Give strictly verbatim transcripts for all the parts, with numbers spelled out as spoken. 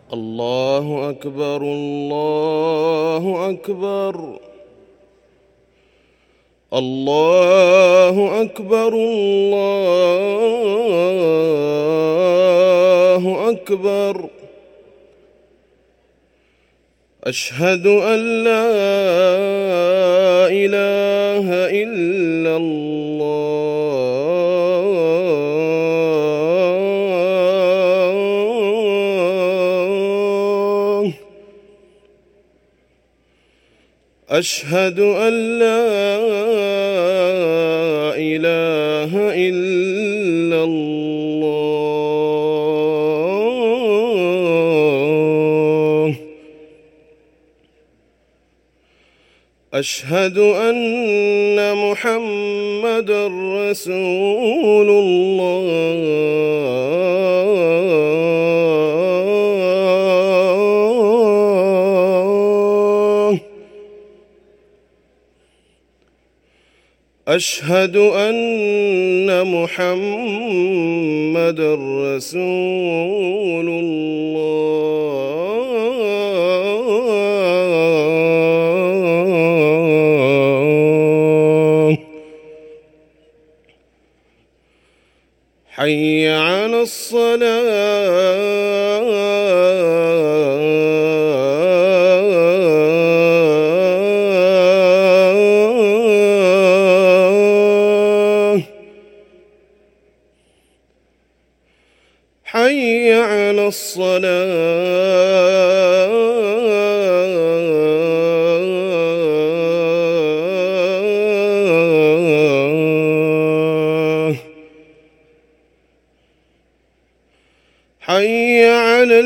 الله أكبر الله أكبر الله أكبر الله أكبر. أشهد أن لا إله إلا الله. أشهد أن لا إله إلا الله. أشهد أن محمدًا رسول الله. أشهد أن محمدًا رسول الله. حي على الصلاة. حي على الصلاة. حي على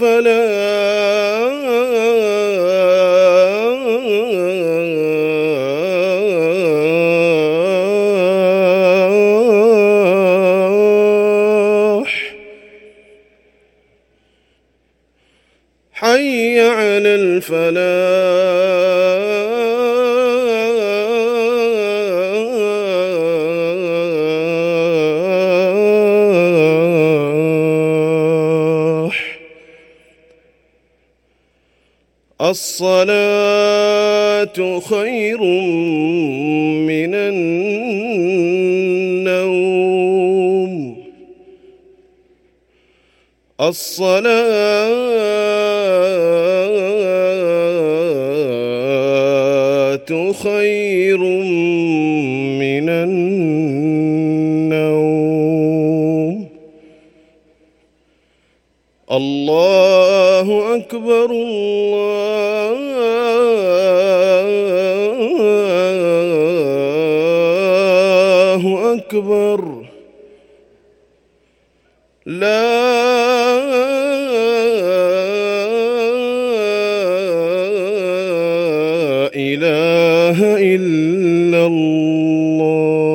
الفلاح. حي على الفلاح. الصلاة خير من النوم. الصلاة خير من النوم. الله أكبر الله أكبر. لا إله إلا الله.